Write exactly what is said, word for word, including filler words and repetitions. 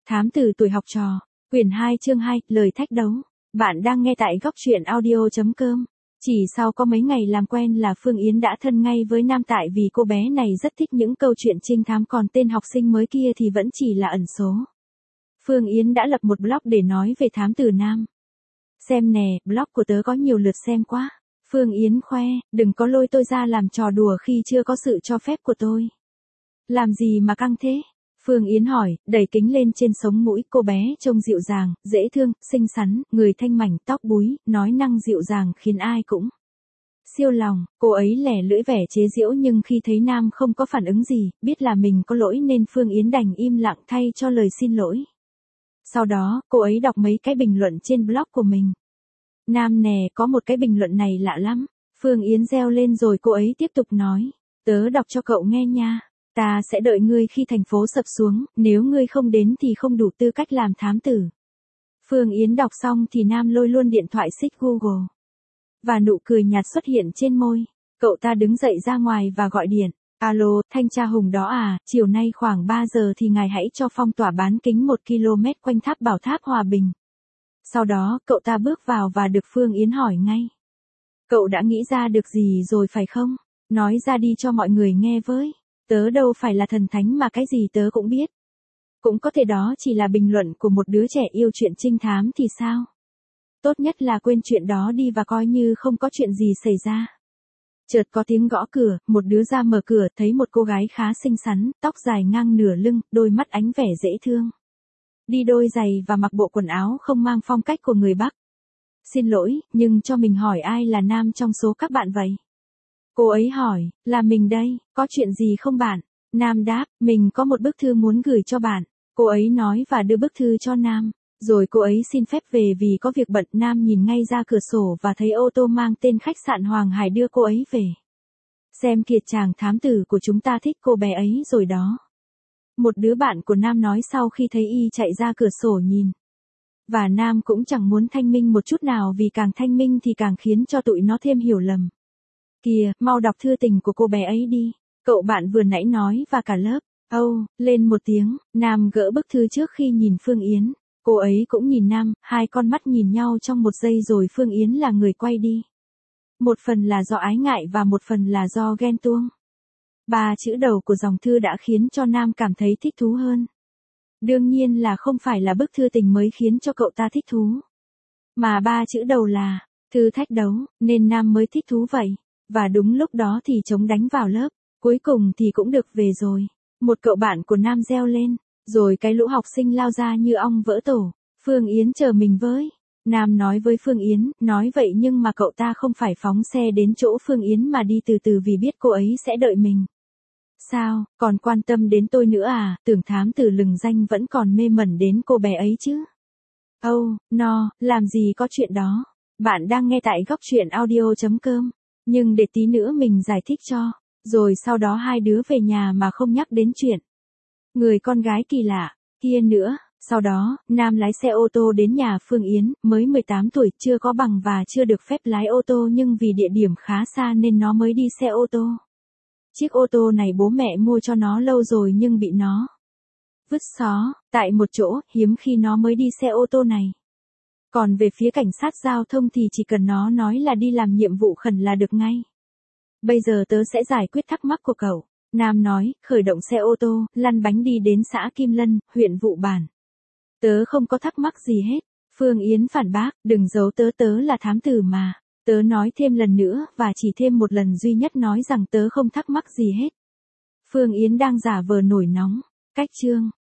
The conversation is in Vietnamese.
Thám tử tuổi học trò, quyển hai chương hai, lời thách đấu. Bạn đang nghe tại góc truyện audio chấm com. Chỉ sau có mấy ngày làm quen là Phương Yến đã thân ngay với Nam tại vì cô bé này rất thích những câu chuyện trinh thám, còn tên học sinh mới kia thì vẫn chỉ là ẩn số. Phương Yến đã lập một blog để nói về thám tử Nam. Xem nè, blog của tớ có nhiều lượt xem quá. Phương Yến khoe, đừng có lôi tôi ra làm trò đùa khi chưa có sự cho phép của tôi. Làm gì mà căng thế? Phương Yến hỏi, đẩy kính lên trên sống mũi. Cô bé trông dịu dàng, dễ thương, xinh xắn, người thanh mảnh, tóc búi, nói năng dịu dàng khiến ai cũng siêu lòng. Cô ấy lẻ lưỡi vẻ chế giễu, nhưng khi thấy Nam không có phản ứng gì, biết là mình có lỗi nên Phương Yến đành im lặng thay cho lời xin lỗi. Sau đó, cô ấy đọc mấy cái bình luận trên blog của mình. Nam nè, có một cái bình luận này lạ lắm. Phương Yến reo lên rồi cô ấy tiếp tục nói, tớ đọc cho cậu nghe nha. Ta sẽ đợi ngươi khi thành phố sập xuống, nếu ngươi không đến thì không đủ tư cách làm thám tử. Phương Yến đọc xong thì Nam lôi luôn điện thoại xích Google. Và nụ cười nhạt xuất hiện trên môi. Cậu ta đứng dậy ra ngoài và gọi điện. Alo, thanh tra Hùng đó à, chiều nay khoảng ba giờ thì ngài hãy cho phong tỏa bán kính một ki lô mét quanh tháp Bảo Tháp Hòa Bình. Sau đó, cậu ta bước vào và được Phương Yến hỏi ngay. Cậu đã nghĩ ra được gì rồi phải không? Nói ra đi cho mọi người nghe với. Tớ đâu phải là thần thánh mà cái gì tớ cũng biết. Cũng có thể đó chỉ là bình luận của một đứa trẻ yêu chuyện trinh thám thì sao? Tốt nhất là quên chuyện đó đi và coi như không có chuyện gì xảy ra. Chợt có tiếng gõ cửa, một đứa ra mở cửa, thấy một cô gái khá xinh xắn, tóc dài ngang nửa lưng, đôi mắt ánh vẻ dễ thương. Đi đôi giày và mặc bộ quần áo không mang phong cách của người Bắc. Xin lỗi, nhưng cho mình hỏi ai là Nam trong số các bạn vậy? Cô ấy hỏi, là mình đây, có chuyện gì không bạn? Nam đáp, mình có một bức thư muốn gửi cho bạn. Cô ấy nói và đưa bức thư cho Nam. Rồi cô ấy xin phép về vì có việc bận. Nam nhìn ngay ra cửa sổ và thấy ô tô mang tên khách sạn Hoàng Hải đưa cô ấy về. Xem kìa, chàng thám tử của chúng ta thích cô bé ấy rồi đó. Một đứa bạn của Nam nói sau khi thấy y chạy ra cửa sổ nhìn. Và Nam cũng chẳng muốn thanh minh một chút nào, vì càng thanh minh thì càng khiến cho tụi nó thêm hiểu lầm. Kìa, mau đọc thư tình của cô bé ấy đi. Cậu bạn vừa nãy nói và cả lớp. Âu, oh, lên một tiếng. Nam gỡ bức thư trước khi nhìn Phương Yến. Cô ấy cũng nhìn Nam, hai con mắt nhìn nhau trong một giây rồi Phương Yến là người quay đi. Một phần là do ái ngại và một phần là do ghen tuông. Ba chữ đầu của dòng thư đã khiến cho Nam cảm thấy thích thú hơn. Đương nhiên là không phải là bức thư tình mới khiến cho cậu ta thích thú. Mà ba chữ đầu là thư thách đấu, nên Nam mới thích thú vậy. Và đúng lúc đó thì trống đánh vào lớp. Cuối cùng thì cũng được về rồi. Một cậu bạn của Nam reo lên. Rồi cái lũ học sinh lao ra như ong vỡ tổ. Phương Yến chờ mình với. Nam nói với Phương Yến, nói vậy nhưng mà cậu ta không phải phóng xe đến chỗ Phương Yến mà đi từ từ vì biết cô ấy sẽ đợi mình. Sao, còn quan tâm đến tôi nữa à? Tưởng thám tử lừng danh vẫn còn mê mẩn đến cô bé ấy chứ. Âu, oh, no, làm gì có chuyện đó. Bạn đang nghe tại góc truyện audio chấm com. Nhưng để tí nữa mình giải thích cho. Rồi sau đó hai đứa về nhà mà không nhắc đến chuyện người con gái kỳ lạ kia nữa. Sau đó, Nam lái xe ô tô đến nhà Phương Yến, mới mười tám tuổi, chưa có bằng và chưa được phép lái ô tô, nhưng vì địa điểm khá xa nên nó mới đi xe ô tô. Chiếc ô tô này bố mẹ mua cho nó lâu rồi nhưng bị nó vứt xó tại một chỗ, hiếm khi nó mới đi xe ô tô này. Còn về phía cảnh sát giao thông thì chỉ cần nó nói là đi làm nhiệm vụ khẩn là được ngay. Bây giờ tớ sẽ giải quyết thắc mắc của cậu. Nam nói, khởi động xe ô tô, lăn bánh đi đến xã Kim Lân, huyện Vụ Bản. Tớ không có thắc mắc gì hết. Phương Yến phản bác, đừng giấu tớ, tớ là thám tử mà. Tớ nói thêm lần nữa, và chỉ thêm một lần duy nhất, nói rằng tớ không thắc mắc gì hết. Phương Yến đang giả vờ nổi nóng. Cách chương